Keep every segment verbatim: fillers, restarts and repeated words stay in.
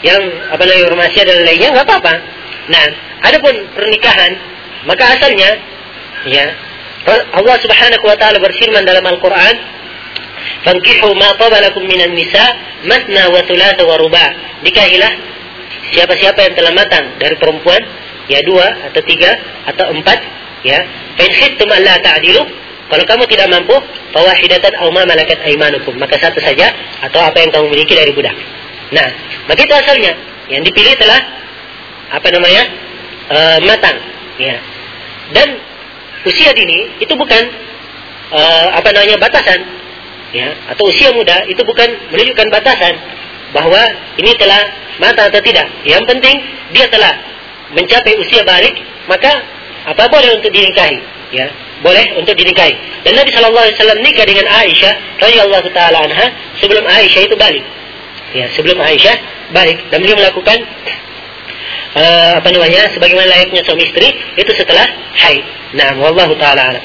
yang apa namanya bermaksiat dan lainnya, nggak apa-apa. Nah, adapun pernikahan, maka asalnya ya Allah Subhanahu wa taala berfirman dalam Al-Qur'an, "Fankihu ma taba lakum minan nisa matna wa thulatha wa ruba'." Nikahilah siapa-siapa yang telah matang dari perempuan, ya dua atau tiga atau empat, ya. Fa in khiftum alla ta'dilu, kalau kamu tidak mampu, fawahidatan aw ma malakat aymanukum, maka satu saja atau apa yang kamu miliki dari budak. Nah, maka itu asalnya yang dipilih telah apa namanya e, matang, ya. Dan usia dini itu bukan e, apa namanya batasan, ya, atau usia muda itu bukan menunjukkan batasan bahwa ini telah matang atau tidak. Yang penting dia telah mencapai usia balik, maka apa boleh untuk dinikahi, ya, boleh untuk dinikahi. Dan Nabi Shallallahu Alaihi Wasallam nikah dengan Aisyah radhiyallahu taala anha sebelum Aisyah itu balik. Ya, sebelum Aisyah balik, dan beliau melakukan uh, apa namanya sebagaimana layaknya suami istri itu setelah haid. Nah, wallahu taala alam.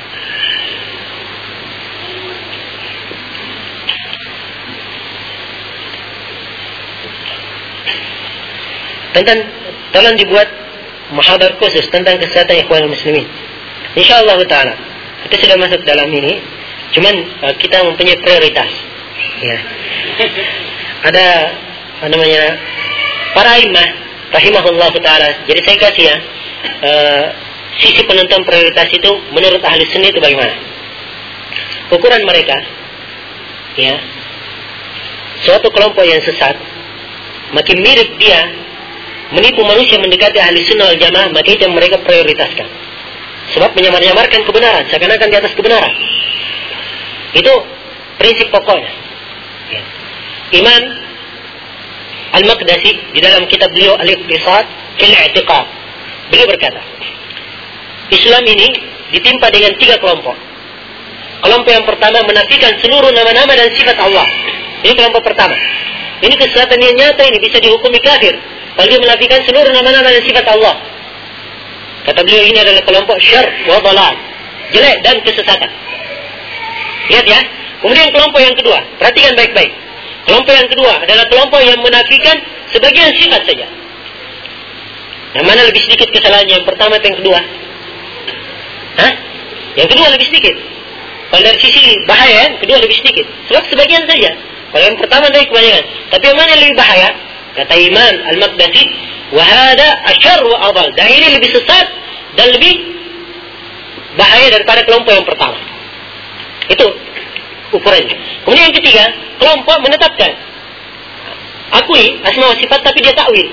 Tentang tolong dibuat muhadar khusus tentang kesehatan ikhwan muslimin. Insyaallah taala. Kita sudah masuk dalam ini, cuman uh, kita mempunyai prioritas. Ya. Ada apa namanya para imam rahimahullah taala. Jadi saya kasih ya uh, sisi penentuan prioritas itu menurut ahli sunnah itu bagaimana? Ukuran mereka, ya, suatu kelompok yang sesat makin mirip dia menipu manusia mendekati ahli sunnah wal jamaah, maka itu yang mereka prioritaskan. Sebab menyamar-nyamarkan kebenaran, seakan-akan di atas kebenaran. Itu prinsip pokoknya. Ya. Imam Al-Maqdisi di dalam kitab beliau Al-Iqtisad fil I'tiqad, beliau berkata, Islam ini ditimpa dengan tiga kelompok. Kelompok yang pertama menafikan seluruh nama-nama dan sifat Allah. Ini kelompok pertama. Ini kesesatan yang nyata, ini bisa dihukumi kafir kalau dia menafikan seluruh nama-nama dan sifat Allah. Kata beliau, ini adalah kelompok syarr wa dhalal, jelek dan kesesatan. Lihat ya. Kemudian kelompok yang kedua, perhatikan baik-baik. Kelompok yang kedua adalah kelompok yang menafikan sebagian sifat saja. Yang mana lebih sedikit kesalahannya, yang pertama atau yang kedua? Hah? Yang kedua lebih sedikit. Kalau dari sisi bahaya, yang kedua lebih sedikit. Sebab sebagian saja. Kalau yang pertama dari kebanyakan. Tapi yang mana yang lebih bahaya? Kata Imam Al-Maqdisi, wahada asyar wa adal. Dan ini lebih sesat dan lebih bahaya daripada kelompok yang pertama. Itu ukurannya. Kemudian yang ketiga, kelompok menetapkan akui asma wa sifat tapi dia takwil.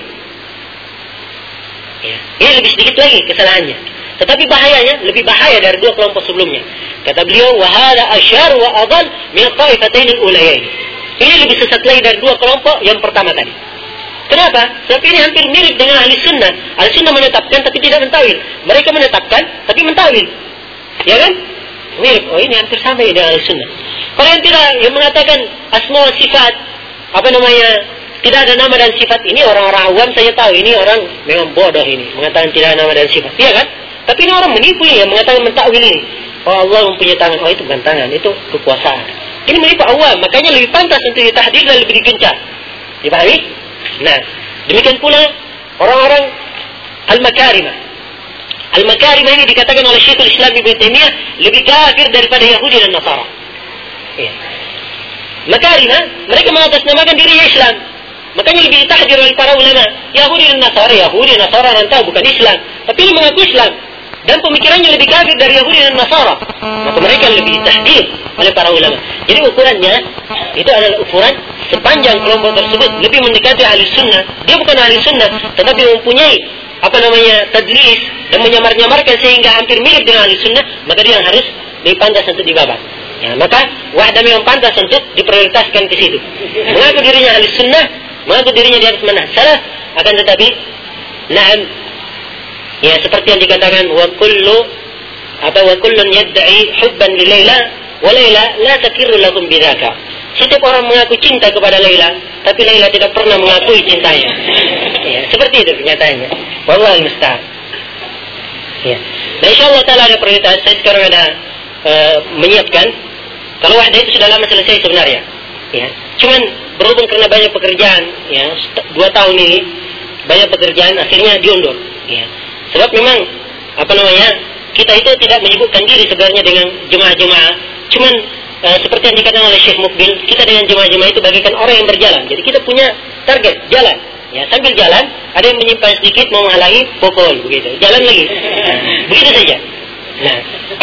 Ya. Ini lebih sedikit lagi kesalahannya. Tetapi bahayanya lebih bahaya dari dua kelompok sebelumnya. Kata beliau, wahada asyar wa adal min ta'ifatain al-ulayain. Ini lebih sesat lagi dari dua kelompok yang pertama tadi. Kenapa? Sebab ini hampir mirip dengan ahli sunnah. Ahli sunnah menetapkan tapi tidak mentawil. Mereka menetapkan tapi mentawil. Ya kan? Mirip. Oh, ini hampir sama dengan ahli sunnah. Kalau yang tidak, yang mengatakan asma wa sifat, apa namanya, tidak ada nama dan sifat, ini orang-orang awam saya tahu, ini orang memang bodoh ini, mengatakan tidak ada nama dan sifat. Iya kan? Tapi ini orang menipu ini, yang mengatakan mentakwil ini. Oh, Allah mempunyai tangan. Oh, itu bukan tangan, itu kekuasaan. Ini menipu awam, makanya lebih pantas untuk ditahdir dan lebih digencar. Dipahami? Nah, demikian pula orang-orang al-makarimah. Al-makarimah ini dikatakan oleh Syekhul Islam Ibnu Taimiyah lebih kafir daripada Yahudi dan Nasara. Ya. Makarimah, mereka mengatasnamakan dirinya Islam. Makanya lebih ditahdir oleh para ulama. Yahudi dan Nasara, Yahudi dan Nasara rantau bukan Islam, tapi ini mengaku Islam. Dan pemikirannya lebih kafir dari Yahudi dan Nasara. Maka mereka lebih ditahdir oleh para ulama. Jadi ukurannya itu adalah ukuran sepanjang kelompok tersebut lebih mendekati ahli sunnah. Dia bukan ahli sunnah, tetapi mempunyai apa namanya tadlis dan menyamar-nyamarkan sehingga hampir mirip dengan ahli sunnah, maka dia yang harus lebih pantas untuk dibabat. Ya, maka wahdah memang pantas untuk diprioritaskan ke situ. Mengaku dirinya ahli sunnah, mengaku dirinya di atas manhaj salaf, akan tetapi na'am, ya seperti yang dikatakan wa kullu apa wa kullun yad'i hubban li Laila wa Laila la takirru lakum bidzaka. Setiap orang mengaku cinta kepada Laila, tapi Laila tidak pernah mengakui cintanya. Ya, seperti itu kenyataannya. Wallahu musta'an. Ya. Nah, insyaallah taala ada prioritas. Saya sekarang ada uh, menyiapkan. Kalau wahdah itu sudah lama selesai sebenarnya. Ya. Cuman berhubung karena banyak pekerjaan, ya, dua tahun ini banyak pekerjaan akhirnya diundur. Ya. Sebab memang apa namanya kita itu tidak menyebutkan diri sebenarnya dengan jemaah-jemaah. Cuman uh, seperti yang dikatakan oleh Syekh Mukbil, kita dengan jemaah-jemaah itu bagaikan orang yang berjalan. Jadi kita punya target jalan. Ya, sambil jalan ada yang menyimpan sedikit mau menghalangi pokok begitu. Jalan lagi. Nah, begitu saja. Nah,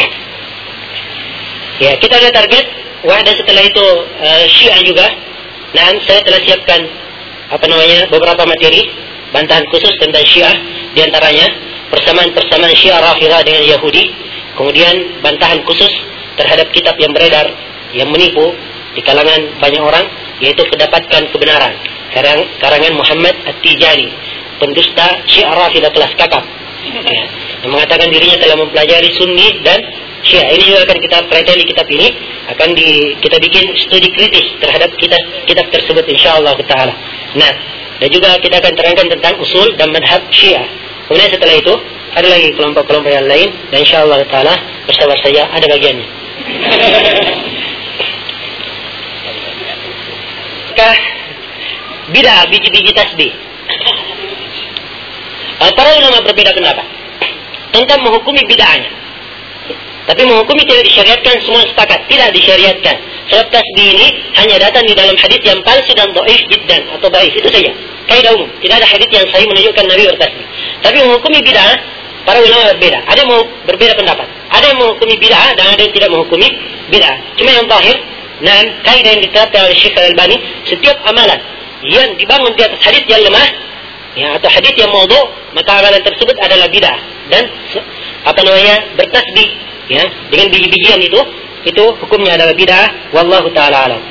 ya kita ada target. Wah, dan setelah itu uh, Syiah juga. Nah, saya telah siapkan apa namanya beberapa materi bantahan khusus tentang Syiah, diantaranya persamaan-persamaan Syiah Rafidhah dengan Yahudi, kemudian bantahan khusus terhadap kitab yang beredar yang menipu di kalangan banyak orang, yaitu Kedapatkan Kebenaran karang, karangan Muhammad At-Tijani, pendusta Syiah Rafidhah kelas kakap, ya, yang mengatakan dirinya telah mempelajari Sunni dan Syiah. Ini juga akan kita pelajari kitab ini, akan di, kita bikin studi kritis terhadap kitab kitab tersebut insyaallah taala. Nah, dan juga kita akan terangkan tentang usul dan madhab Syiah. Kemudian setelah itu ada lagi kelompok-kelompok yang lain, dan insyaallah taala bersama saya ada bagiannya. Kah bid'ah biji-biji tasbih. Para ulama berbeda pendapat tentang menghukumi bid'ahnya. Tapi menghukumi tidak disyariatkan, semua sepakat tidak disyariatkan. Sebab tasbih ini hanya datang di dalam hadis yang palsu dan dhaif jiddan atau dhaif, itu saja. Kaidah umum, tidak ada hadis yang sahih menunjukkan Nabi bertasbih. Tapi menghukumi bid'ah, para ulama berbeda. Ada yang mau berbeda pendapat. Ada yang menghukumi bid'ah dan ada yang tidak menghukumi bid'ah. Cuma yang zahir, nah kaidah yang diterapkan oleh Syekh Al-Albani, setiap amalan yang dibangun di atas hadis yang lemah, ya, atau hadis yang maudhu', maka amalan tersebut adalah bid'ah. Dan apa namanya bertasbih, ya, dengan biji-bijian itu, itu hukumnya adalah bid'ah. Wallahu ta'ala alam.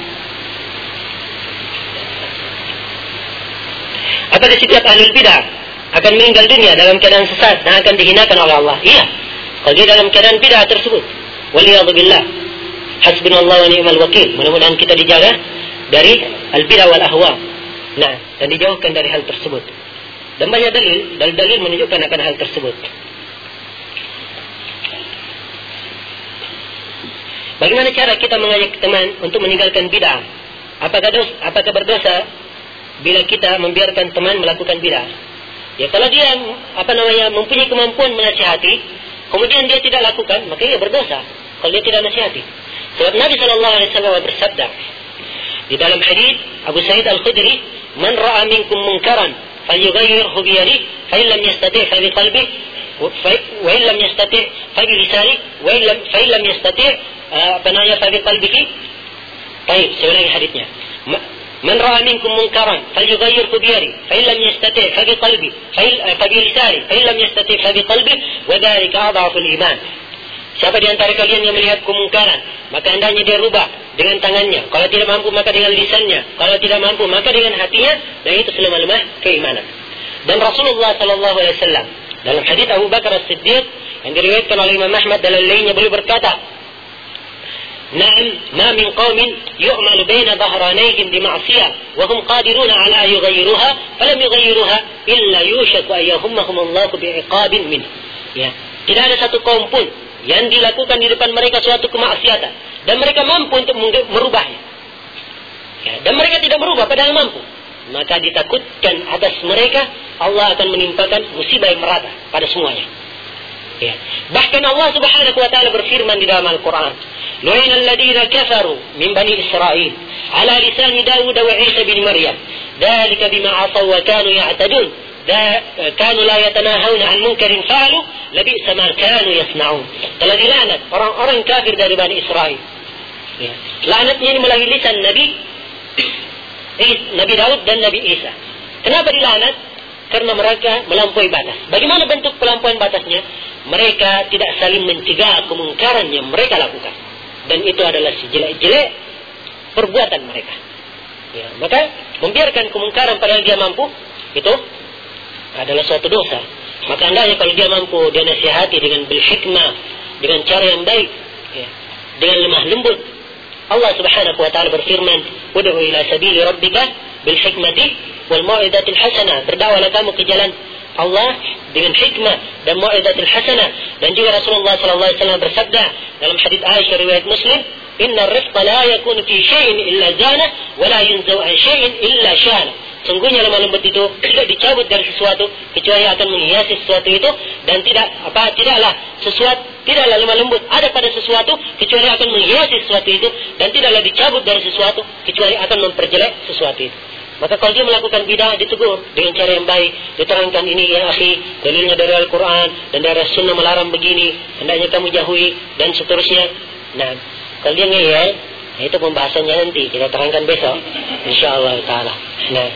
Apakah setiap ahlul bid'ah akan meninggal dunia dalam keadaan sesat dan akan dihinakan oleh Allah? Iya, kalau dia dalam keadaan bid'ah tersebut. Waliyadzubillah. Hasbunallahu wa ni'mal wakil. Mudah-mudahan kita dijaga dari al-bid'ah wal ahwa. Nah, dan dijauhkan dari hal tersebut. Dan banyak dalil, dalil-dalil menunjukkan akan hal tersebut. Bagaimana cara kita mengajak teman untuk meninggalkan bid'ah? Apakah dosa, apakah berdosa bila kita membiarkan teman melakukan bid'ah? Ya, kalau dia apa namanya mempunyai kemampuan menasihati, kemudian dia tidak lakukan, maka ia berdosa. Kalau dia tidak nasihati. Sebab Nabi sallallahu alaihi wasallam bersabda di dalam hadis Abu Sa'id Al-Khudri, "Man ra'a minkum munkaran falyughayyirhu bi yadihi, fa in lam yastati' fa bi qalbihi, wa in lam yastati' fa bi lisanihi, wa in lam fa in lam yastati' apa namanya fa bi qalbihi." Baik, saya ulangi hadisnya. "Man ra'a minkum munkaran falyughayyirhu bi yadihi, fa in lam yastati' fa bi qalbihi, fa bi lisanihi, fa in lam yastati' fa bi qalbihi, wa dhalika adhaful iman." Siapa di antara kalian yang melihat kemungkaran, maka hendaknya dia rubah dengan tangannya. Kalau tidak mampu, maka dengan lisannya. Kalau tidak mampu, maka dengan hatinya. Dan itu selemah-lemah keimanan. Dan Rasulullah sallallahu alaihi wasallam dalam hadis Abu Bakar As-Siddiq yang diriwayatkan oleh Imam Ahmad dalam lainnya, beliau berkata, "Na'am, ma min qaumin yu'malu baina dhahranayhim bi ma'siyah wa hum qadiruna 'ala an yughayyiruha, falam yughayyiruha illa yushaku an yahummahum Allah bi'iqabin min." Ya, tidak ada satu kaum pun yang dilakukan di depan mereka suatu kemaksiatan dan mereka mampu untuk merubahnya, ya, dan mereka tidak merubah padahal mampu, maka ditakutkan atas mereka Allah akan menimpakan musibah yang merata pada semuanya. Ya. Bahkan Allah Subhanahu wa taala berfirman di dalam Al-Qur'an, "Lu'ina alladziina kafaru min bani Israil 'ala lisani Daud wa Isa bin Maryam, dzalika bima 'asaw wa kanu ya'tadun. Kanu la yatanahawna 'an munkarin fa'alu labi'sa ma kanu yasna'un." Telah dilaknat orang-orang kafir dari Bani Israel. Ya. Laknatnya ini melalui lisan Nabi Nabi Daud dan Nabi Isa. Kenapa dilaknat? Karena mereka melampaui batas. Bagaimana bentuk pelampauan batasnya? Mereka tidak saling mencegah kemungkaran yang mereka lakukan. Dan itu adalah sejelek-jelek perbuatan mereka. Ya. Maka membiarkan kemungkaran padahal dia mampu, itu adalah suatu dosa. Maka hendaknya kalau dia mampu, dia nasihati dengan bil hikmah, dengan cara yang baik, ya, dengan lemah lembut. Allah Subhanahu wa taala berfirman, "Ud'u ila sabili rabbika bil hikmati wal mau'izatil hasanah." Berdakwahlah kamu ke jalan Allah dengan hikmah dan mau'izatil hasanah. Dan juga Rasulullah sallallahu alaihi wasallam bersabda dalam hadis Aisyah riwayat Muslim, "Inna ar-rifqa la yakunu fi syai'in illa zana wa la yunzau an syai'in illa syana." sungguhnya lemah lembut itu tidak dicabut dari sesuatu kecuali akan menghiasi sesuatu itu, dan tidak apa tidaklah sesuatu tidaklah lemah lembut ada pada sesuatu kecuali akan menghiasi sesuatu itu, dan tidaklah dicabut dari sesuatu kecuali akan memperjelek sesuatu itu. Maka kalau dia melakukan bid'ah, ditegur dengan cara yang baik, diterangkan ini ya akhi, dalilnya dari Al-Quran dan dari Sunnah melarang begini, hendaknya kamu jauhi dan seterusnya. Nah, kalau dia ngeyel, nah itu pembahasannya nanti kita terangkan besok, insyaallah taala. Nah,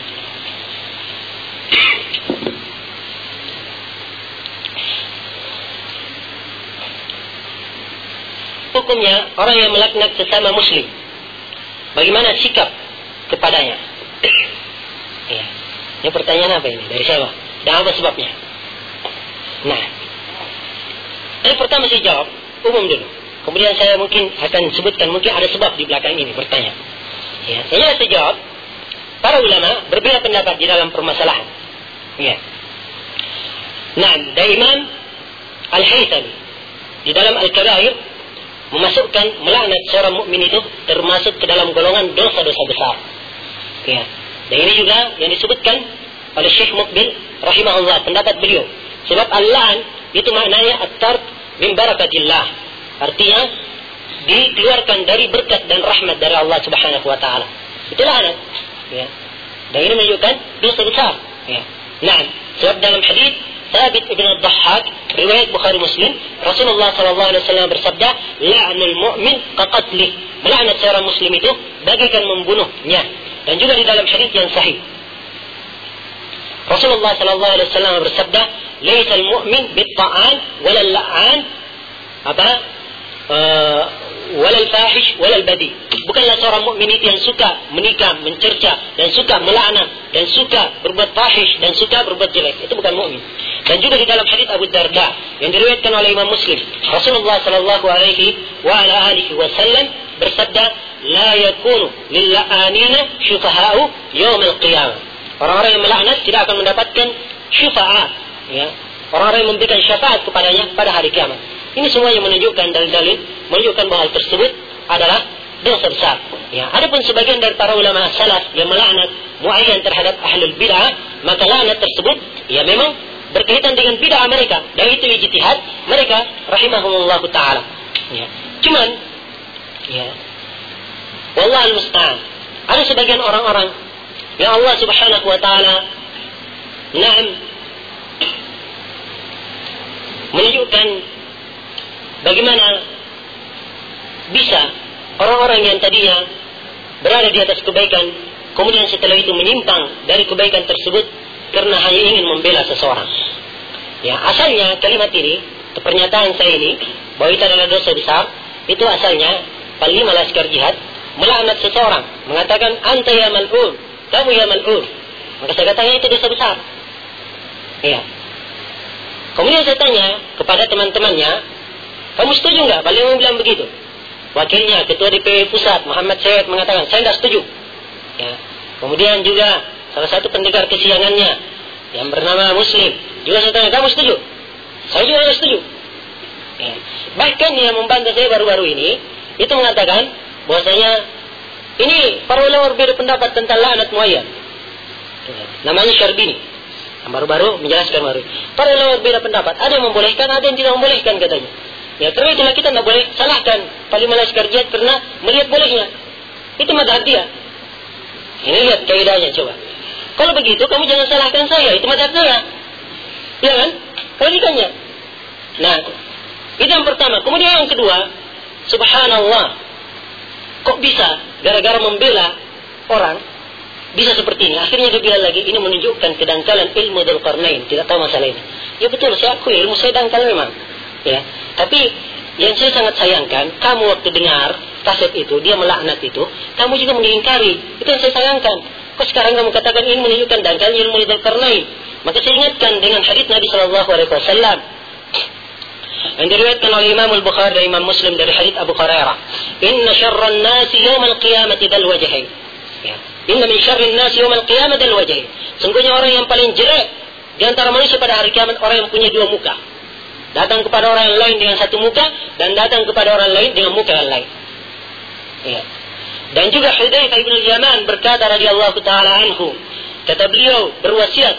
hukumnya orang yang melaknat sesama muslim, bagaimana sikap kepadanya? Ya. Ini pertanyaan apa ini? Dari saya. Dan apa sebabnya? Nah, yang pertama saya jawab umum dulu. Kemudian saya mungkin akan sebutkan mungkin ada sebab di belakang ini bertanya. Ya, saya saya jawab. Para ulama berbeda pendapat di dalam permasalahan. Ya. Nah, dari Imam Al-Haythami di dalam Al-Kabair memasukkan melaknat seorang mukmin itu termasuk ke dalam golongan dosa-dosa besar. Ya. Dan ini juga yang disebutkan oleh Syekh Muqbil rahimahullah, pendapat beliau. Sebab al-la'an itu maknanya at-tard min barakatillah. Artinya dikeluarkan dari berkat dan rahmat dari Allah Subhanahu wa taala. Itu la'nat. Ya. Dan ini menunjukkan dosa besar. Ya. Nah, sebab dalam hadis Thabit ibn al-Dhahhak riwayat Bukhari Muslim, Rasulullah sallallahu alaihi wasallam bersabda, la'nul mu'min kaqatlih. Melaknat seorang muslim itu bagaikan membunuhnya. Dan juga di dalam hadis yang sahih, Rasulullah sallallahu alaihi wasallam bersabda, "Laisal mu'min bit-ta'an walal la'an apa? Uh, walal fahish walal badi." Bukanlah seorang mukmin itu yang suka menikam, mencerca, dan suka melaknat, dan suka berbuat fahish, dan suka berbuat jelek. Itu bukan mukmin. Dan juga di dalam hadis Abu Darda yang diriwayatkan oleh Imam Muslim, Rasulullah sallallahu alaihi wa ala alihi wasallam bersabda, la yakunu lilla'anina syufaha'u yaumil qiyamah. Orang-orang yang melaknat tidak akan mendapatkan syufa'a, ya. Orang-orang yang memberikan syafaat kepadanya pada hari kiamat. Ini semuanya menunjukkan dalil-dalil menunjukkan bahwa hal tersebut adalah dosa besar. Ya, adapun sebagian dari para ulama salaf yang melaknat muayyan terhadap ahlul bid'ah, maka laknat tersebut ya memang berkaitan dengan bid'ah mereka, dan itu ijtihad mereka rahimahumullah taala. Ya. Cuman ya, wallahu musta'an, ada sebagian orang-orang yang Allah Subhanahu wa taala na'am menunjukkan bagaimana bisa orang-orang yang tadinya berada di atas kebaikan kemudian setelah itu menyimpang dari kebaikan tersebut karena hanya ingin membela seseorang. Ya, asalnya kalimat ini, pernyataan saya ini bahwa itu adalah dosa besar, itu asalnya Panglima Laskar Jihad melaknat seseorang, mengatakan anta ya mal'un, kamu ya mal'un. Maka saya katakan itu dosa besar. Ya. Kemudian saya tanya kepada teman-temannya, kamu setuju enggak? Beliau bilang begitu. Wakilnya Ketua D P W Pusat Muhammad Syed mengatakan saya tidak setuju. Ya. Kemudian juga salah satu pendengar kesiangannya yang bernama Muslim juga saya tanya, kamu setuju? Saya juga tidak setuju. Ya. Bahkan yang membantah saya baru-baru ini itu mengatakan bahwasanya ini para ulama berbeda pendapat tentang laknat muayyan. Ya. Namanya Syarbini. Yang baru-baru menjelaskan baru. Para ulama berbeda pendapat. Ada yang membolehkan, ada yang tidak membolehkan katanya. Ya, karena itulah kita tidak boleh salahkan Panglima Laskar Jihad karena melihat bolehnya. Itu mazhab dia. Ini lihat kaidahnya coba. Kalau begitu kamu jangan salahkan saya, itu mazhab saya. Ya kan? Kebalikannya. Nah, itu yang pertama. Kemudian yang kedua, subhanallah. Kok bisa gara-gara membela orang bisa seperti ini? Akhirnya dia bilang lagi, ini menunjukkan kedangkalan ilmu Dzulqarnain. Tidak tahu masalah ini. Ya betul, saya akui ilmu saya dangkal memang. Ya, tapi yang saya sangat sayangkan, kamu waktu dengar kaset itu, dia melaknat itu, kamu juga mengingkari. Itu yang saya sayangkan. Kok sekarang kamu katakan ini menunjukkan dangkal ilmu Dzulqarnain? Maka saya ingatkan dengan hadits Nabi Shallallahu Alaihi Wasallam yang diriwayatkan oleh Imam Al-Bukhari dan Imam Muslim dari hadits Abu Hurairah. Inna syarran nasi yawmal qiyamati dal wajhain. Ya. Inna min syarrin nasi yawmal qiyamati dal wajhain. Sungguhnya orang yang paling jelek di antara manusia pada hari kiamat orang yang punya dua muka. Datang kepada orang yang lain dengan satu muka dan datang kepada orang lain dengan muka yang lain. Ya. Dan juga Hudzaifah bin Yaman berkata radhiyallahu taala anhu, Kata beliau berwasiat,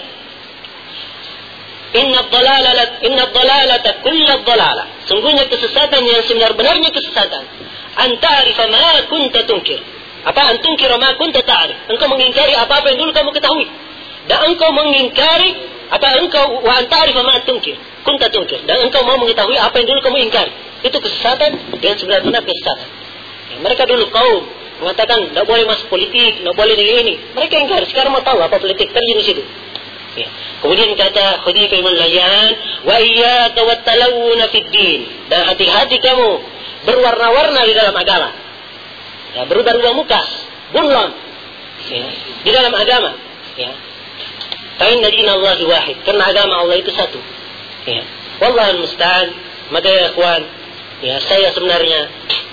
Inna dhalalat inna dhalalata kulla dhalalah. Sungguhnya kesesatan yang sebenar-benarnya kesesatan. Anta'rifa ma kunta tunkir. Apa antunkira ma kunta ta'rif? Engkau mengingkari apa-apa yang dulu kamu ketahui. Dan engkau mengingkari apa engkau wa anta'rifa ma tunkir. Kunta tunkir. Dan engkau mau mengetahui apa yang dulu kamu ingkari. Itu kesesatan dengan sebenar-benar kesesatan. Ya, mereka dulu kaum mengatakan tidak boleh masuk politik, tidak boleh dengan ini. Mereka ingkari. Sekarang mau tahu apa politik terjadi di situ. Ya. Kemudian kata Khudaifah bin Yaman, wa iyyaka wat-talawun fid din. Dan hati-hati kamu berwarna-warna di dalam agama. Ya, berubah-ubah mukas, bunlon. Ya, di dalam agama. Ya. Fa inna dinallahi wahid. Karena agama Allah itu satu. Ya. Wallahul musta'an. Maka ya ikhwan, ya saya sebenarnya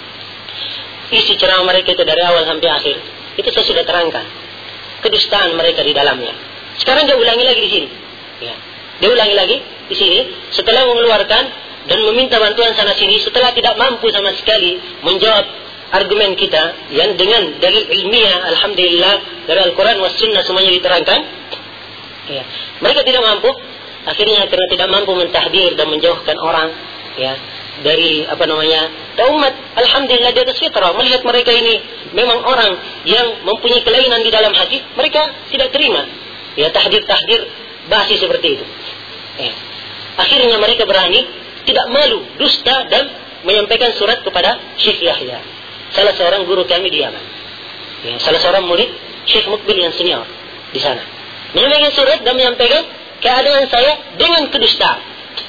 isi ceramah mereka itu dari awal sampai akhir itu saya sudah terangkan kedustaan mereka di dalamnya. Sekarang dia ulangi lagi di sini. Ya. Dia ulangi lagi di sini setelah mengeluarkan dan meminta bantuan sana sini, setelah tidak mampu sama sekali menjawab argumen kita yang dengan dalil ilmiah, alhamdulillah dari Al-Quran was Sunnah semuanya diterangkan. Ya. Mereka tidak mampu, akhirnya karena tidak mampu mentahdir dan menjauhkan orang, ya, dari apa namanya, umat, alhamdulillah di atas fitrah melihat mereka ini memang orang yang mempunyai kelainan di dalam hati, mereka tidak terima. Ya, tahdir-tahdir basi seperti itu. Ya. Akhirnya mereka berani, tidak malu, dusta dan menyampaikan surat kepada Syekh Yahya, salah seorang guru kami di Yaman. Ya, salah seorang murid Syekh Mukbil yang senior di sana. Menyampaikan surat dan menyampaikan keadaan saya dengan kedustaan.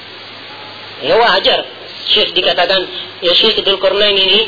Ya wajar. Syekh dikatakan, ya Syekh Dzulqarnain ini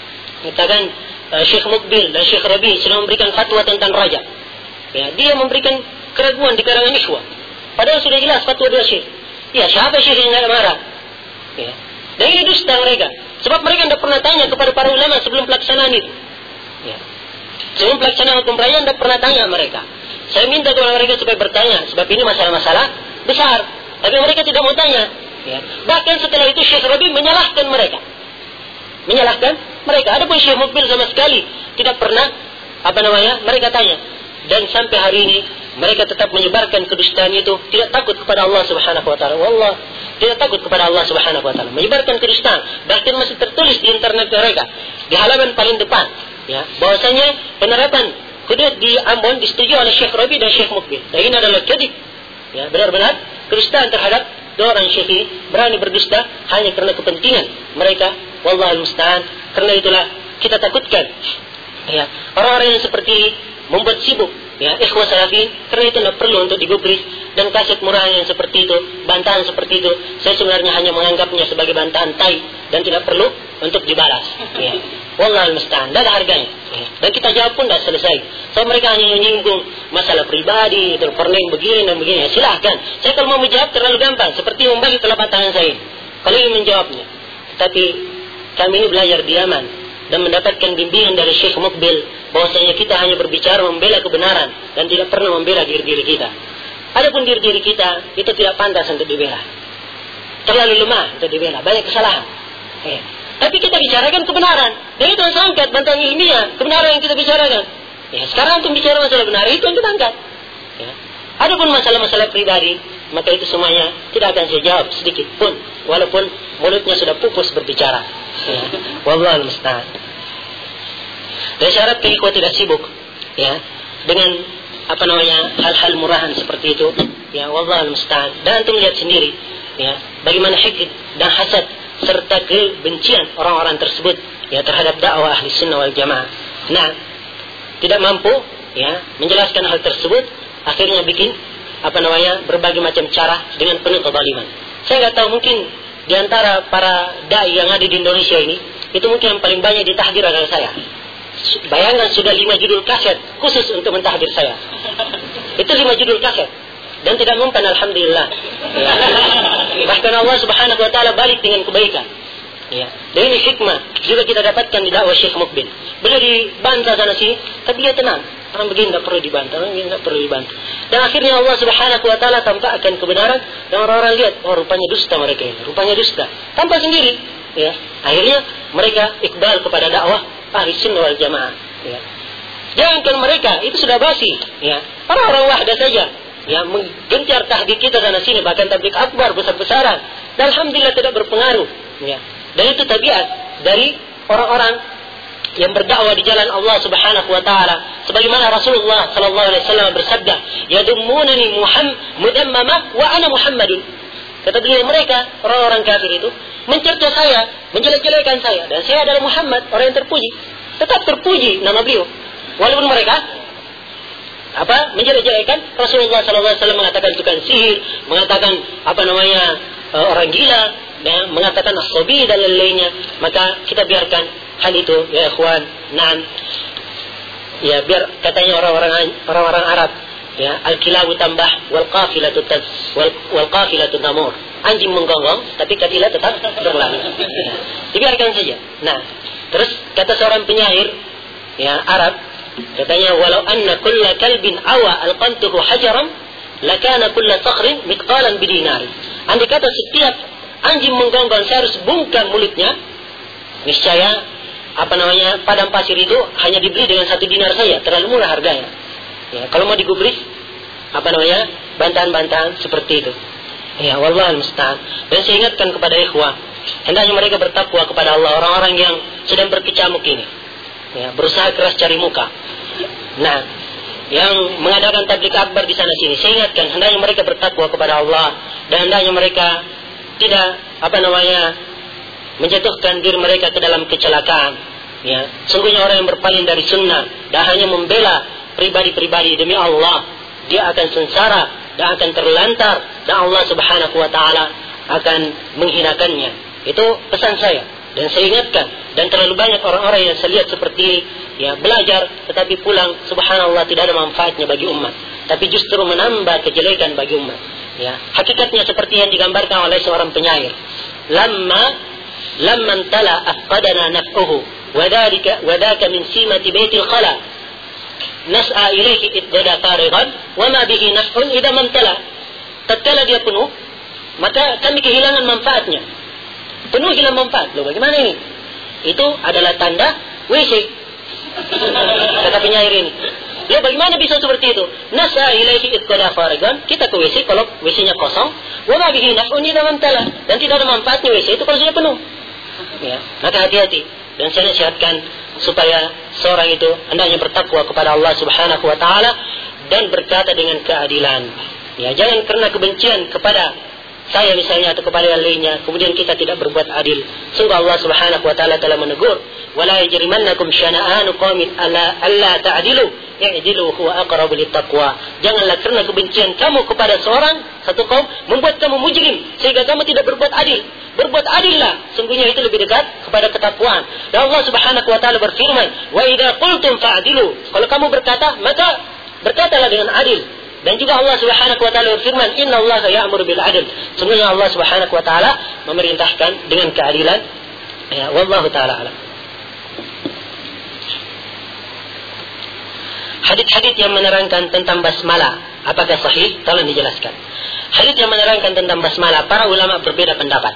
katakan uh, Syekh Mukbil dan Syekh Rabi sudah memberikan fatwa tentang raja. Ya, dia memberikan keraguan di kalangan ikhwah. Padahal sudah jelas fatwa dia Syekh. Ya, siapa Syekh yang tidak marah? Ya. Dan ini dusta mereka. Sebab mereka tidak pernah tanya kepada para ulama sebelum pelaksanaan itu. Ya. Sebelum pelaksanaan hukum raya tidak pernah tanya mereka. Saya minta kepada mereka supaya bertanya, sebab ini masalah-masalah besar. Tapi mereka tidak mau tanya. Ya. Bahkan setelah itu Syekh Rabi menyalahkan mereka. Menyalahkan mereka. Adapun Syekh Mukbil sama sekali tidak pernah apa namanya mereka tanya. Dan sampai hari ini mereka tetap menyebarkan kedustaan itu, tidak takut kepada Allah Subhanahu wa taala. Wallah, tidak takut kepada Allah Subhanahu wa taala. Menyebarkan kedustaan, bahkan masih tertulis di internet mereka, di halaman paling depan, ya, bahwasanya penerapan hudud di Ambon disetujui oleh Syekh Rabi dan Syekh Mukbil. Dan ini adalah kadhib. Ya, benar-benar kedustaan terhadap dua orang syekh ini, berani berdusta hanya karena kepentingan mereka. Wallahul musta'an. Karena itulah kita takutkan, ya, orang-orang yang seperti ini membuat sibuk, ya, ikhwah salafin, karena itu tidak perlu untuk digubris. Dan kaset murahan yang seperti itu, bantahan seperti itu, saya sebenarnya hanya menganggapnya sebagai bantahan tai dan tidak perlu untuk dibalas. Ya. Wallahul musta'an, tidak ada harganya. Ya. Dan kita jawab pun tidak selesai. So mereka hanya menyinggung masalah pribadi, terpernah begini dan begini. Ya, silahkan. Saya kalau mau menjawab terlalu gampang, seperti membagi telapak tangan saya. Kalau ingin menjawabnya, tetapi kami ini belajar di Yaman dan mendapatkan bimbingan dari Syekh Mukbil bahwasanya kita hanya berbicara membela kebenaran dan tidak pernah membela diri-diri kita. Adapun diri-diri kita itu tidak pantas untuk dibela, terlalu lemah untuk dibela, banyak kesalahan. Ya. Tapi kita bicarakan kebenaran, dan itu yang angkat bantahan ilmiah, kebenaran yang kita bicarakan. Ya, sekarang untuk bicara masalah benar itu yang kita angkat. Ya. Adapun masalah-masalah pribadi, maka itu semuanya tidak akan saya jawab sedikit pun, walaupun mulutnya sudah pupus berbicara. Ya. Wallahul musta'an. Dan syarat ikhwah tidak sibuk, ya, dengan apa namanya hal-hal murahan seperti itu. Ya, wallahul musta'an. Dan antum lihat sendiri, ya, bagaimana hikid dan hasad serta kebencian orang-orang tersebut, ya, terhadap dakwah ahli sunnah wal jamaah. Nah, tidak mampu, ya, menjelaskan hal tersebut, akhirnya bikin apa namanya berbagai macam cara dengan penuh kezaliman. Saya nggak tahu, mungkin di antara para dai yang ada di Indonesia ini, itu mungkin yang paling banyak ditahdir adalah saya. Bayangkan sudah lima judul kaset khusus untuk mentahdir saya. Itu lima judul kaset dan tidak mempan, alhamdulillah. Ya. Bahkan Allah Subhanahu wa taala balik dengan kebaikan. Ya. Dan ini hikmah juga kita dapatkan di dakwah Syekh Mukbil. Beliau dibantah sana sini, tapi dia tenang. Orang begini tidak perlu dibantah, orang begini tidak perlu dibantah. Dan akhirnya Allah Subhanahu wa taala tampakkan kebenaran dan orang-orang lihat, oh rupanya dusta mereka ini, rupanya dusta. Tanpa sendiri, ya. Akhirnya mereka iqbal kepada dakwah ahli sunnah wal jamaah. Ya. Jangankan mereka, itu sudah basi. Ya, orang-orang Wahdah saja, ya, menggencar tahdir kita sana sini, bahkan tabligh akbar besar-besaran. Dan alhamdulillah tidak berpengaruh. Ya. Dan itu tabiat dari orang-orang yang berdakwah di jalan Allah Subhanahu wa taala. Sebagaimana Rasulullah sallallahu alaihi wasallam bersabda, "Yadummunani Muhammad mudammama wa ana Muhammadun." Kata beliau, mereka orang-orang kafir itu mencerca saya, menjelek-jelekan saya, dan saya adalah Muhammad, orang yang terpuji. Tetap terpuji nama beliau. Walaupun mereka apa menjelek-jelekan Rasulullah sallallahu alaihi wasallam, mengatakan tukang sihir, mengatakan apa namanya uh, orang gila, dan mengatakan as-sabi dan lain-lainnya, maka kita biarkan hal itu, ya ikhwan. Naam. Ya, biar katanya orang-orang orang-orang Arab, ya, al-kilabu tambah wal qafilatu taz wal, wal qafilatu tamur. Anjing menggonggong tapi kafilah tetap berlari. Ya, dibiarkan saja. Nah, terus kata seorang penyair, ya, Arab, katanya, walau anna kulla kalbin awa alqantuhu hajaran lakana kulla sakhrin mitqalan bidinari. Andai kata setiap anjing menggonggong saya harus bungkam mulutnya, niscaya apa namanya padang pasir itu hanya dibeli dengan satu dinar saja, terlalu murah harganya. Ya, kalau mau digubris apa namanya bantahan-bantahan seperti itu. Ya, wallahul musta'an. Dan saya ingatkan kepada ikhwah, hendaknya mereka bertakwa kepada Allah, orang-orang yang sedang berkecamuk ini. Ya, berusaha keras cari muka. Nah, yang mengadakan tabligh akbar di sana sini, saya ingatkan hendaknya mereka bertakwa kepada Allah, dan hendaknya mereka tidak apa namanya menjatuhkan diri mereka ke dalam kecelakaan. Ya, sungguhnya orang yang berpaling dari sunnah dan hanya membela pribadi-pribadi demi Allah, dia akan sengsara dan akan terlantar, dan Allah Subhanahu wa taala akan menghinakannya. Itu pesan saya, dan saya ingatkan. Dan terlalu banyak orang-orang yang saya lihat seperti ya belajar tetapi pulang, subhanallah, tidak ada manfaatnya bagi umat, tapi justru menambah kejelekan bagi umat. Ya, hakikatnya seperti yang digambarkan oleh seorang penyair, lamma lamman tala afqadana naf'uhu wadhalika wadaka min simati baitil khala nas'a ilaihi iddada farigan wa ma bihi naf'un idza mantala. Tatkala dia penuh, maka kami kehilangan manfaatnya. Penuh hilang manfaat. Loh, bagaimana ini? Itu adalah tanda W C. Kata penyair ini. Loh, bagaimana bisa seperti itu? Nasa ilaihi iddada farigan, kita ke W C kalau W C-nya kosong, wa ma bihi naf'un idza mantala, dan tidak ada manfaatnya W C itu kalau sudah penuh. Ya, maka hati-hati. Dan saya nasihatkan supaya seorang itu hendaknya bertakwa kepada Allah Subhanahu wa taala dan berkata dengan keadilan. Ya, jangan karena kebencian kepada saya misalnya atau kepada yang lainnya kemudian kita tidak berbuat adil. Sungguh Allah Subhanahu wa taala telah menegur, wala yajrimannakum syana'anu qaumin alla alla ta'dilu i'dilu huwa aqrabu littaqwa. Janganlah karena kebencian kamu kepada seorang satu kaum membuat kamu mujrim sehingga kamu tidak berbuat adil. Berbuat adillah, sungguhnya itu lebih dekat kepada ketakwaan. Dan Allah Subhanahu wa taala berfirman, wa idza qultum fa'dilu. Kalau kamu berkata, maka berkatalah dengan adil. Dan juga Allah Subhanahu wa taala berfirman, innallaha ya'muru bil 'adl. Sungguhnya Allah Subhanahu wa taala memerintahkan dengan keadilan. Ya, wallahu taala alam. Hadis-hadis yang menerangkan tentang basmalah, apakah sahih? Tolong dijelaskan. Hadis yang menerangkan tentang basmalah, para ulama berbeda pendapat.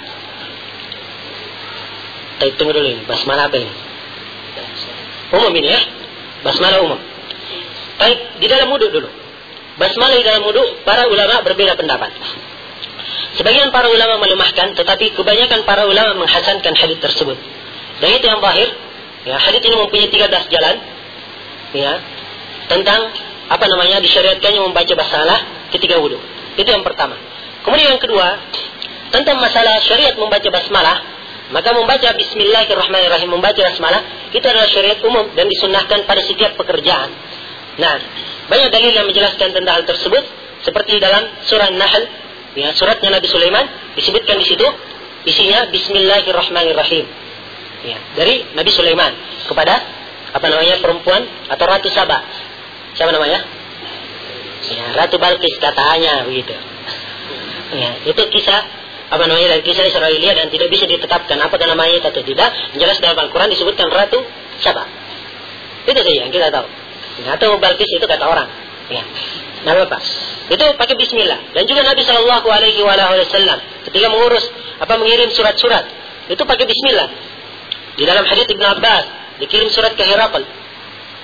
Tapi tunggu dulu ini, basmalah apa ini? Umum ini ya, basmalah umum. Baik, di dalam wudu dulu. Basmalah di dalam wudu, para ulama berbeda pendapat. Sebagian para ulama melemahkan, tetapi kebanyakan para ulama menghasankan hadis tersebut. Dan itu yang zahir. Ya, hadis ini mempunyai tiga belas jalan. Ya, tentang apa namanya disyariatkannya membaca basmalah ketika wudu. Itu yang pertama. Kemudian yang kedua, tentang masalah syariat membaca basmalah, maka membaca bismillahirrahmanirrahim, membaca basmalah itu adalah syariat umum dan disunnahkan pada setiap pekerjaan. Nah, banyak dalil yang menjelaskan tentang hal tersebut, seperti dalam surah Nahl, ya, suratnya Nabi Sulaiman, disebutkan di situ isinya bismillahirrahmanirrahim. Ya, dari Nabi Sulaiman kepada apa namanya perempuan atau Ratu Saba. Siapa namanya? Ya, Ratu Balqis katanya begitu. Ya, itu kisah apa namanya dari kisah Israelia dan tidak bisa ditetapkan apakah namanya atau tidak. Jelas dalam Al-Quran disebutkan Ratu Saba. Itu saja yang kita tahu. Ya, atau Balqis itu kata orang. Ya, nah apa? Itu pakai Bismillah. Dan juga Nabi Shallallahu Alaihi Wasallam ketika mengurus apa mengirim surat-surat itu pakai Bismillah. Di dalam hadits Ibn Abbas dikirim surat ke Herakl.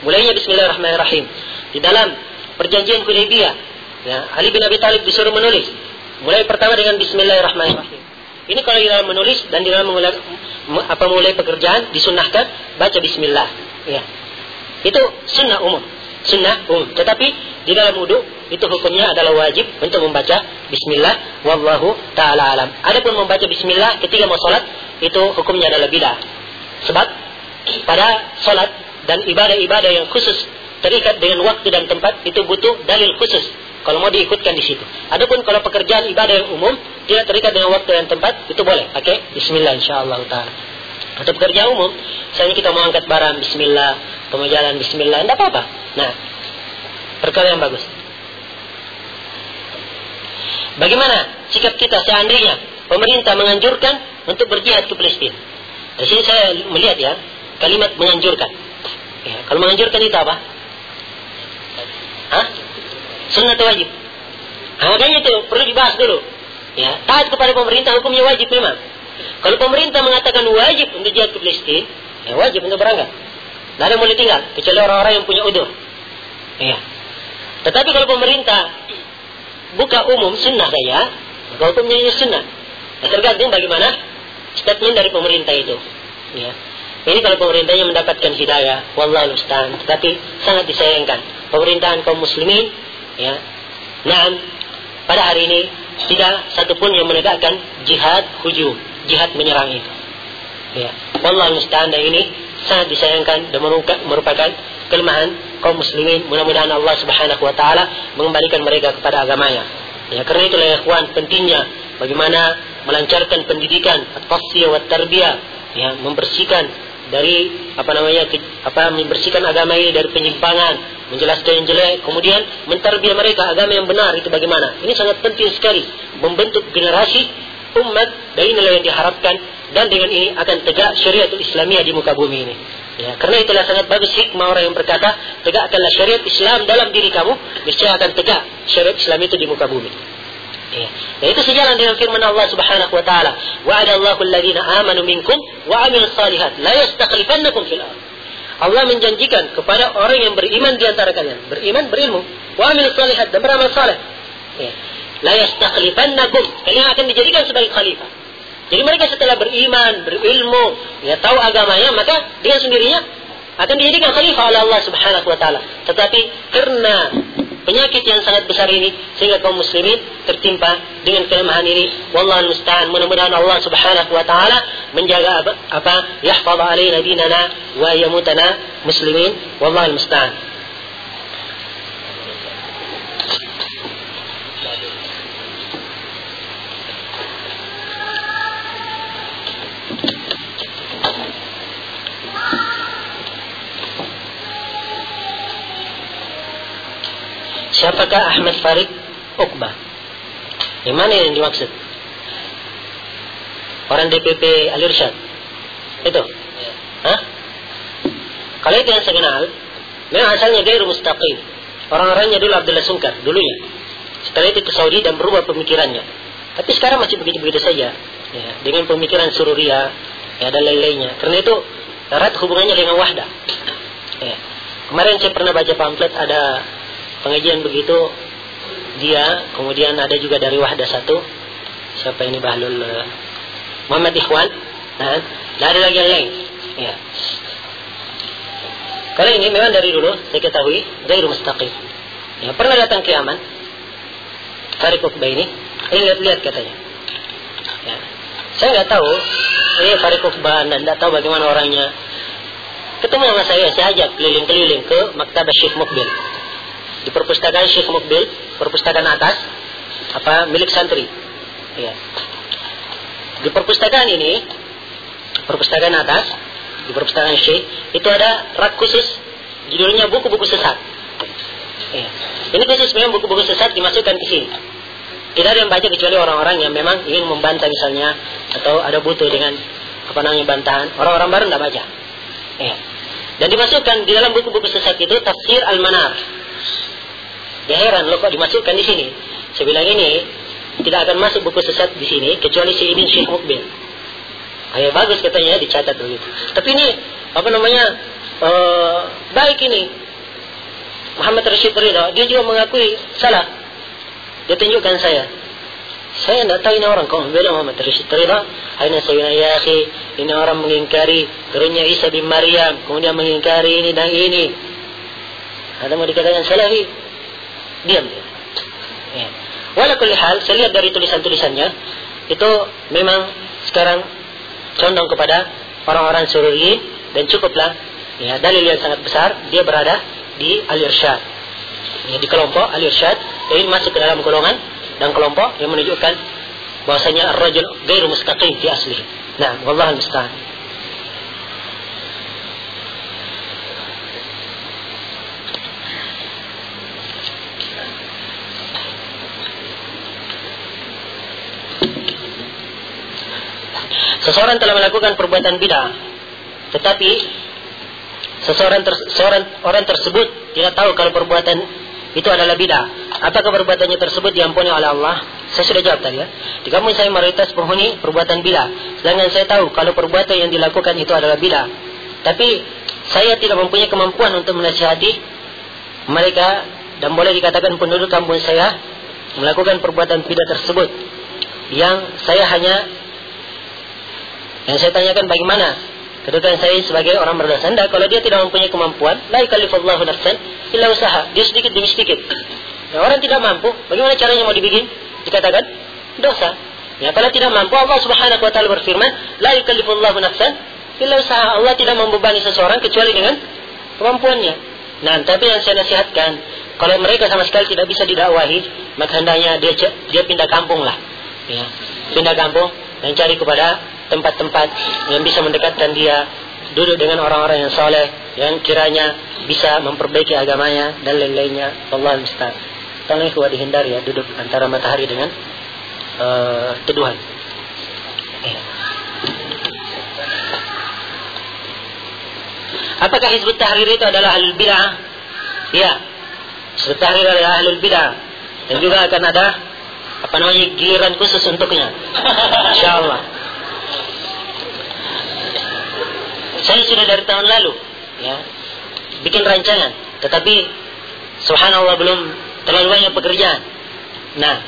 Mulainya Bismillahirrahmanirrahim. Di dalam perjanjian Hudaybiyah, ya, Ali bin Abi Thalib disuruh menulis. Mulai pertama dengan Bismillahirrahmanirrahim. Ini kalau di dalam menulis dan di dalam mulai, apa mulai pekerjaan disunnahkan baca Bismillah. Ya. Itu sunnah umum, sunnah umum. Tetapi di dalam wudu itu hukumnya adalah wajib untuk membaca Bismillah. Wallahu taala alam. Adapun membaca Bismillah ketika mau sholat itu hukumnya adalah bid'ah. Sebab pada sholat dan ibadah-ibadah yang khusus terikat dengan waktu dan tempat itu butuh dalil khusus kalau mau diikutkan di situ. Adapun kalau pekerjaan ibadah yang umum tidak terikat dengan waktu dan tempat itu boleh pakai Bismillah insyaallah taala. Atau pekerjaan umum, misalnya kita mau angkat barang Bismillah, mau jalan Bismillah, tidak apa-apa. Nah, perkara yang bagus. Bagaimana sikap kita seandainya pemerintah menganjurkan untuk berjihad ke Palestina? Di sini saya melihat ya kalimat menganjurkan. Ya, kalau menganjurkan itu apa? Hah? Sunnah atau wajib? Nah, makanya itu perlu dibahas dulu. Ya, taat kepada pemerintah hukumnya wajib memang. Kalau pemerintah mengatakan wajib untuk jihad ke Palestina, ya wajib untuk berangkat. Tidak ada yang boleh tinggal kecuali orang-orang yang punya udzur. Ya. Tetapi kalau pemerintah buka umum sunnah saja, maka hukumnya sunnah. Nah, tergantung bagaimana statement dari pemerintah itu. Ya. Ini kalau pemerintahnya mendapatkan hidayah, wallahu musta'an. Tetapi sangat disayangkan pemerintahan kaum muslimin, ya, nah, pada hari ini tidak satupun yang menegakkan jihad hujum, jihad menyerang itu. Ya, wallahu musta'an. Dan ini sangat disayangkan dan merupakan kelemahan kaum muslimin. Mudah-mudahan Allah Subhanahu wa taala mengembalikan mereka kepada agamanya. Ya, karena itulah ya ikhwan, pentingnya bagaimana melancarkan pendidikan at-tasfiyah wa tarbiyah, ya, membersihkan dari apa namanya ke, apa membersihkan agama ini dari penyimpangan, menjelaskan yang jelek, kemudian mentarbiyah mereka agama yang benar itu bagaimana. Ini sangat penting sekali membentuk generasi umat, dan inilah yang diharapkan, dan dengan ini akan tegak syariatul Islamiyah di muka bumi ini. Ya, karena itulah sangat bagus hikmah orang yang berkata, tegakkanlah syariat Islam dalam diri kamu, niscaya akan tegak syariat Islam itu di muka bumi. Ya. Dan itu sejalan dengan firman Allah Subhanahu wa taala, wa'adallahu alladziina aamanu minkum wa 'amilus shalihat la yastakhlifannakum fil ardh. Allah menjanjikan kepada orang yang beriman di antara kalian, beriman, berilmu, wa 'amilus shalihat, dan beramal saleh. Ya. La yastakhlifannakum, kalian akan dijadikan sebagai khalifah. Jadi mereka setelah beriman, berilmu, ya tahu agamanya, maka dia sendirinya akan dijadikan khalifah oleh Allah Subhanahu wa taala. Tetapi karena penyakit yang sangat besar ini sehingga kaum muslimin tertimpa dengan kelemahan ini, wallahu musta'an. Mudah-mudahan Allah Subhanahu wa taala menjaga apa, apa yahfaz alaina dinana wa yamutana muslimin, wallahu musta'an. Siapakah Ahmad Farid Uqbah? Yang mana yang dimaksud? Orang D P P Al-Irsyad? Itu? Hah? Kalau itu yang saya kenal, memang asalnya Gairu Mustaqim. Orang-orangnya dulu Abdullah Sungkar, dulunya. Setelah itu ke Saudi dan berubah pemikirannya. Tapi sekarang masih begitu-begitu saja. Ya, dengan pemikiran Sururiyah, ya, dan lain-lainnya. Karena itu erat hubungannya dengan Wahdah. Ya. Kemarin saya pernah baca pamflet, ada pengajian begitu dia, kemudian ada juga dari Wahdah satu, siapa ini Bahlul uh, Muhammad Ikhwan, nah, dan ada lagi yang lain. Ya. Kalau ini memang dari dulu saya ketahui Gairu Mustaqim. Ya, pernah datang ke Yaman, Farid Uqbah ini, ini lihat-lihat katanya. Ya. Saya nggak tahu ini Farid Uqbah, dan nggak tahu bagaimana orangnya. Ketemu sama saya, saya ajak keliling-keliling ke Maktabah Syekh Mukbil. Di perpustakaan Syekh Mukbil, perpustakaan atas, apa milik santri. Ya. Di perpustakaan ini, perpustakaan atas, di perpustakaan Syekh, itu ada rak khusus, judulnya buku-buku sesat. Ya. Ini khusus memang buku-buku sesat dimasukkan ke sini. Tidak ada yang baca kecuali orang-orang yang memang ingin membantah misalnya, atau ada butuh dengan apa namanya bantahan. Orang-orang baru tidak baca. Ya. Dan dimasukkan di dalam buku-buku sesat itu Tafsir Al-Manar. Dia heran, loh kok dimasukkan di sini? Saya bilang ini tidak akan masuk buku sesat di sini kecuali si ini Syekh Mukbil. Ayo bagus katanya, dicatat begitu. Tapi ini apa namanya uh, baik ini Muhammad Rashid Ridha, dia juga mengakui salah. Dia tunjukkan saya. Saya tidak tahu ini orang kau bela Muhammad Rashid Ridha. Aina sayyidina ya akhi, ini orang mengingkari turunnya Isa bin Maryam, kemudian mengingkari ini dan ini. Ada mau dikatakan salafi? Diam. Ya. Walau kulli hal, saya lihat dari tulisan-tulisannya itu memang sekarang condong kepada orang-orang Sururi, dan cukuplah ya, dalil yang sangat besar dia berada di Al-Irsyad, ya, di kelompok Al-Irsyad, ini masuk ke dalam golongan dan kelompok yang menunjukkan bahwasanya ar-rajul ghairu mustaqim fi aslihi. Nah, wallahu musta'an. Seseorang telah melakukan perbuatan bid'ah, tetapi seseorang ter, seorang orang tersebut tidak tahu kalau perbuatan itu adalah bid'ah. Apakah perbuatannya tersebut diampuni oleh Allah? Saya sudah jawab tadi ya. Di kampung saya mayoritas penghuni perbuatan bid'ah, sedangkan saya tahu kalau perbuatan yang dilakukan itu adalah bid'ah. Tapi saya tidak mempunyai kemampuan untuk menasihati mereka, dan boleh dikatakan penduduk kampung saya melakukan perbuatan bid'ah tersebut. Yang saya hanya Yang saya tanyakan bagaimana kedudukan saya sebagai orang berdosa. Anda kalau dia tidak mempunyai kemampuan, la yukallifullahu nafsan illa usaha. Dia sedikit demi sedikit. Ya, orang tidak mampu, bagaimana caranya mau dibikin? Dikatakan dosa. Ya, kalau tidak mampu, Allah Subhanahu wa taala berfirman, la yukallifullahu nafsan illa usaha. Allah tidak membebani seseorang kecuali dengan kemampuannya. Nah, tapi yang saya nasihatkan, kalau mereka sama sekali tidak bisa didakwahi, maka hendaknya dia dia pindah kampung lah. Ya, pindah kampung dan cari kepada tempat-tempat yang bisa mendekatkan dia duduk dengan orang-orang yang soleh, yang kiranya bisa memperbaiki agamanya dan lain-lainnya. Wallahu musta'an. Tolong ikhwah dihindari ya duduk antara matahari dengan uh, teduhan. Ya. Apakah Hizbut Tahrir itu adalah ahlul bid'ah? Ya, Hizbut Tahrir adalah ahlul bid'ah, dan juga akan ada apa namanya giliran khusus untuknya, insyaallah. Saya sudah dari tahun lalu ya bikin rancangan, tetapi subhanallah belum terlalu banyak pekerjaan. Nah,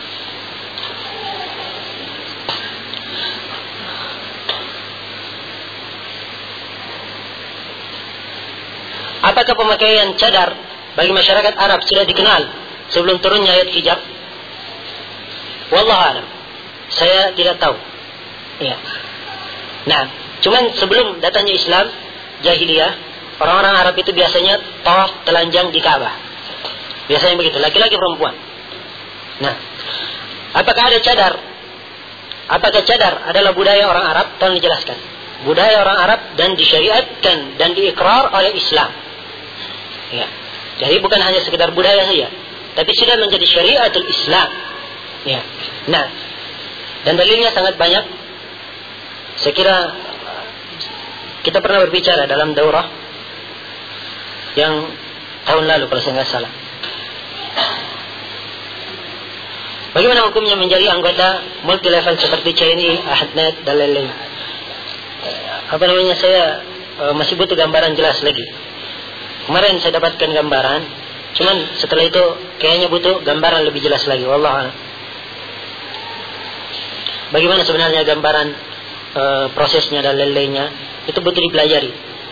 apakah pemakaian cadar bagi masyarakat Arab sudah dikenal sebelum turunnya ayat hijab? Wallahu a'lam. Saya tidak tahu. Ya. Nah, cuman sebelum datangnya Islam, jahiliyah, orang-orang Arab itu biasanya tawaf telanjang di Ka'bah. Biasanya begitu, laki-laki perempuan. Nah, apakah ada cadar? Apakah cadar adalah budaya orang Arab? Tolong dijelaskan. Budaya orang Arab dan disyariatkan dan diikrar oleh Islam. Ya. Jadi bukan hanya sekedar budaya saja, tapi sudah menjadi syariatul Islam. Ya. Nah, dan dalilnya sangat banyak. Saya kira kita pernah berbicara dalam daurah yang tahun lalu kalau saya nggak salah. Bagaimana hukumnya menjadi anggota multi level seperti C N I, Ahadnet dan lain-lain? Apa namanya, saya uh, masih butuh gambaran jelas lagi. Kemarin saya dapatkan gambaran, cuman setelah itu kayaknya butuh gambaran lebih jelas lagi. Wallahu a'lam. Bagaimana sebenarnya gambaran uh, prosesnya dan lain-lainnya? Itu butuh dipelajari.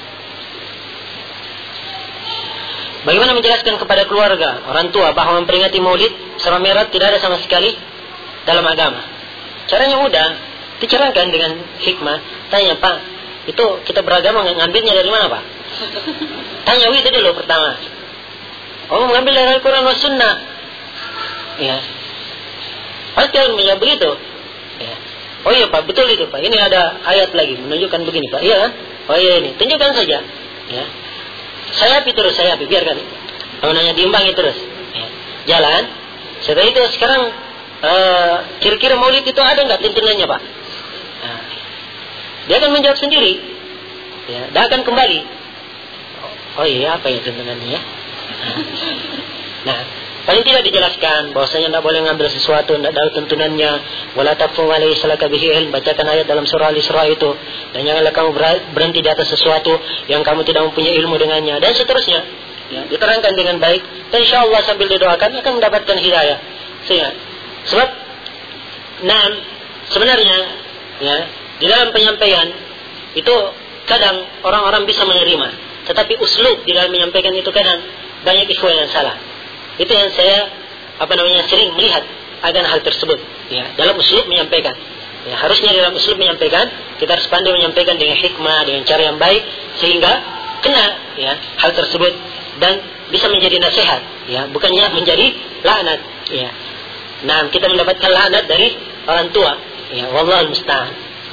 Bagaimana menjelaskan kepada keluarga, orang tua bahwa memperingati Maulid Isra Mi'raj tidak ada sama sekali dalam agama? Caranya mudah, dicerahkan dengan hikmah. Tanya, Pak, itu kita beragama ngambilnya dari mana, Pak? Tanya itu dulu pertama. Oh, mengambil dari Al-Quran dan Sunnah. Ya. Pasti harus menjawab begitu. Ya. Oh iya Pak, betul itu Pak. Ini ada ayat lagi menunjukkan begini Pak. Iya kan? Oh iya ini, tunjukkan saja. Ya. Saya api terus, saya api biarkan. Kalau nanya diimbangi terus. Ya. Jalan. Setelah itu sekarang uh, kira-kira Maulid itu ada nggak tuntunannya Pak? Nah, dia akan menjawab sendiri. Ya, dia akan kembali. Oh iya, apa ya tuntunannya ya? Nah, Paling tidak dijelaskan bahwasanya tidak boleh ngambil sesuatu, tidak tahu tuntunannya. Wala taqfu ma laysa laka bihi ilm. Bacakan ayat dalam surah Al-Isra itu. Dan janganlah kamu berhenti di atas sesuatu yang kamu tidak mempunyai ilmu dengannya, dan seterusnya. Ya, diterangkan dengan baik, dan insyaallah sambil didoakan akan mendapatkan hidayah. Sehingga, sebab, nah, sebenarnya, ya, di dalam penyampaian itu kadang orang-orang bisa menerima, tetapi uslub di dalam menyampaikan itu kadang banyak ikhwan yang salah. Itu yang saya apa namanya sering melihat akan hal tersebut. Ya, dalam uslub menyampaikan. Ya, harusnya dalam uslub menyampaikan kita harus pandai menyampaikan dengan hikmah, dengan cara yang baik sehingga kena ya hal tersebut dan bisa menjadi nasihat. Ya, bukannya menjadi laknat. Ya. Nah, kita mendapatkan laknat dari orang tua. Ya, wallahu musta'an.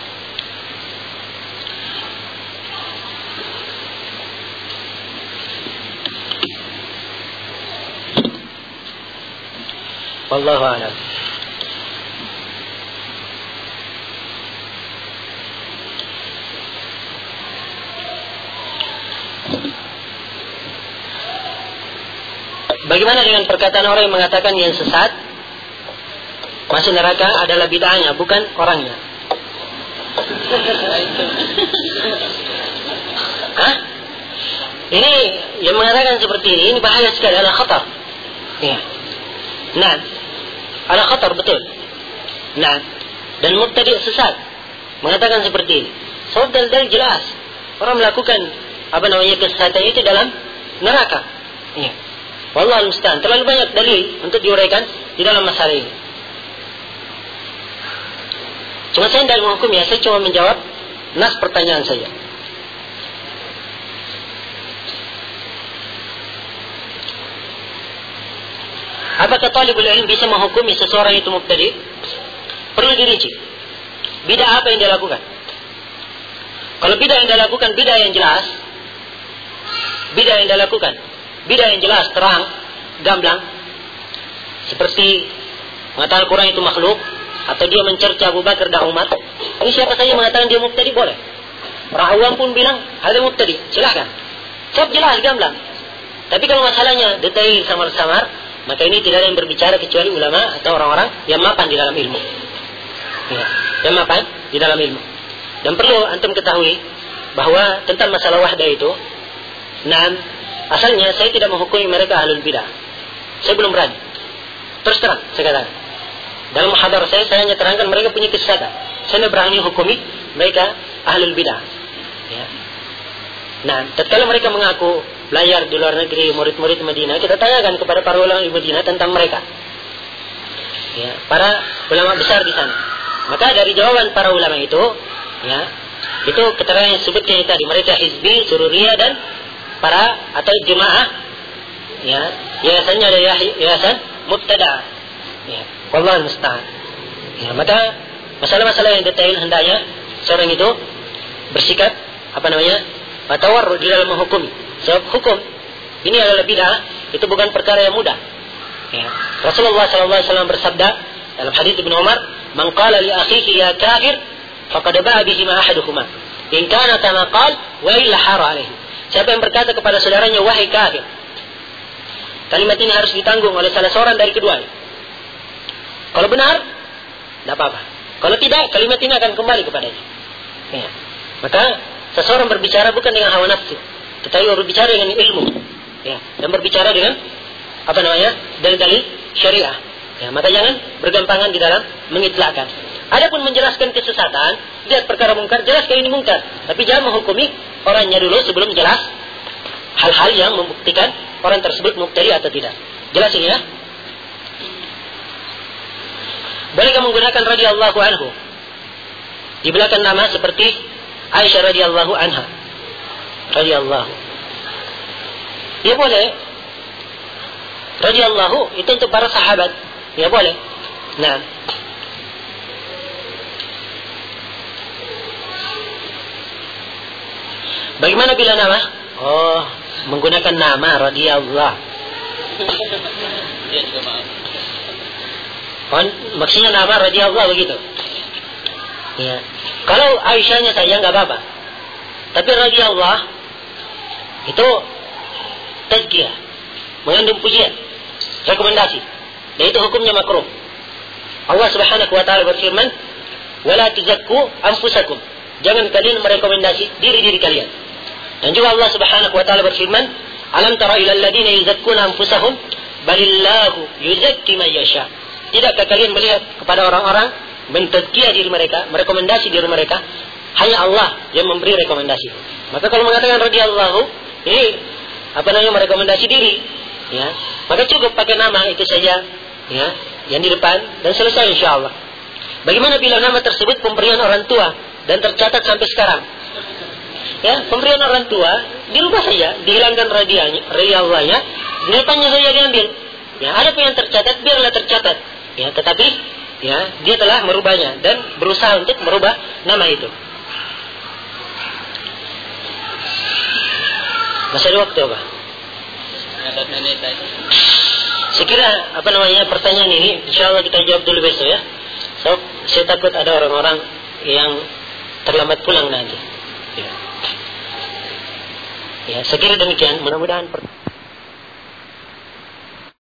Wallahu a'lam. Bagaimana dengan perkataan orang yang mengatakan yang sesat masuk neraka adalah bid'ahnya, bukan orangnya? Hah? Ini yang mengatakan seperti ini, ini bahaya sekali, adalah khatar. Ya. Nah, ada khatar betul. Nah, dan mubtadi' sesat mengatakan seperti ini. Sebab dalil jelas orang melakukan apa namanya kesesatan itu dalam neraka. Ya. Wallahu musta'an. Terlalu banyak dalil untuk diuraikan di dalam masalah ini. Cuma saya tidak menghukum ya, saya cuma menjawab nas pertanyaan saja. Apakah talibul ilm bisa menghukumi seseorang itu mubtadi'? Perlu dirinci. Bid'ah apa yang dia lakukan? Kalau bid'ah yang dia lakukan, bid'ah yang jelas, bid'ah yang dia lakukan, bid'ah yang jelas, terang, gamblang, seperti mengatakan Al-Quran itu makhluk, atau dia mencerca Abu Bakar dan Umar, ini siapa saja mengatakan dia mubtadi' boleh. Orang awam pun bilang ada mubtadi', silahkan. Sebab jelas, gamblang. Tapi kalau masalahnya detail samar-samar, maka ini tidak ada yang berbicara kecuali ulama atau orang-orang yang mapan di dalam ilmu. Ya, yang mapan di dalam ilmu. Dan perlu antum ketahui bahwa tentang masalah wahdah itu, nah, asalnya saya tidak menghukumi mereka ahlul bidah. Saya belum berani. Terus terang, saya katakan. Dalam muhadharah saya, saya hanya terangkan mereka punya kesesatan. Saya tidak berani hukumi mereka ahlul bidah. Ya. Nah, tatkala mereka mengaku belajar di luar negeri, murid-murid Madinah, kita tanyakan kepada para ulama di Madinah tentang mereka. Ya, para ulama besar di sana. Maka dari jawaban para ulama itu, ya, itu keterangan yang sebutnya tadi, mereka hizbi, sururiyah dan para atau jemaah, ya, yayasannya ada yayasan mubtada'. Ya, wallahu musta'an. Ya, maka masalah-masalah yang detail hendaknya seorang itu bersikap apa namanya? Tawarrud di dalam menghukumi. Sebab hukum ini adalah bid'ah, itu bukan perkara yang mudah. Ya. Rasulullah sallallahu alaihi wasallam bersabda dalam hadis Ibnu Umar, "Man qala li akhihi ya kafir, faqad ba'a bihi ma ahaduhuma. In kana kama qala wa illa hara alaihi." Siapa yang berkata kepada saudaranya wahai kafir, kalimat ini harus ditanggung oleh salah seorang dari keduanya. Kalau benar, tidak apa-apa. Kalau tidak, kalimat ini akan kembali kepadanya. Ya. Maka seseorang berbicara bukan dengan hawa nafsu, tetapi berbicara dengan ilmu, ya, dan berbicara dengan apa namanya dalil-dalil syariah. Ya, maka jangan bergampangan di dalam mengitlakkan. Adapun menjelaskan kesesatan, lihat perkara mungkar, jelaskan ini mungkar, tapi jangan menghukumi orangnya dulu sebelum jelas hal-hal yang membuktikan orang tersebut mubtadi atau tidak. Jelas ini ya? Bolehkah menggunakan radhiyallahu anhu di belakang nama seperti Aisyah radhiyallahu anha? Radhiyallahu. Ya boleh. Radhiyallahu itu untuk para sahabat. Ya boleh. Nah. Bagaimana bila nama? Oh, menggunakan nama radhiyallahu. Oh, maksudnya nama radhiyallahu begitu. Ya. Kalau Aisyahnya saja nggak apa-apa. Tapi radhiyallahu itu tazkiyah, mengandung pujian. rekomendasi. Dan itu hukumnya makruh. Allah Subhanahu wa taala berfirman, "Wala tuzakku anfusakum." Jangan kalian merekomendasi diri-diri kalian. Dan juga Allah Subhanahu wa taala berfirman, "Alam tara ilal ladzina yuzakkuna anfusahum balillahu yuzakki man yasha." Tidakkah kalian melihat kepada orang-orang mentazkiyah diri mereka, merekomendasi diri mereka? Hanya Allah yang memberi rekomendasi. Maka kalau mengatakan radhiyallahu, ini apa namanya merekomendasi diri, ya. Maka cukup pakai nama itu saja, ya, yang di depan dan selesai insyaallah. Bagaimana bila nama tersebut pemberian orang tua dan tercatat sampai sekarang? Ya, pemberian orang tua dirubah saja, dihilangkan radhiyallahnya, di depannya saja diambil. Ya, ada pun yang tercatat biarlah tercatat. Ya, tetapi ya dia telah merubahnya dan berusaha untuk merubah nama itu. Masih ada waktu apa? Sekira apa namanya pertanyaan ini, insyaallah kita jawab dulu besok ya. So, saya takut ada orang-orang yang terlambat pulang nanti. Ya, ya sekira demikian. Mudah-mudahan.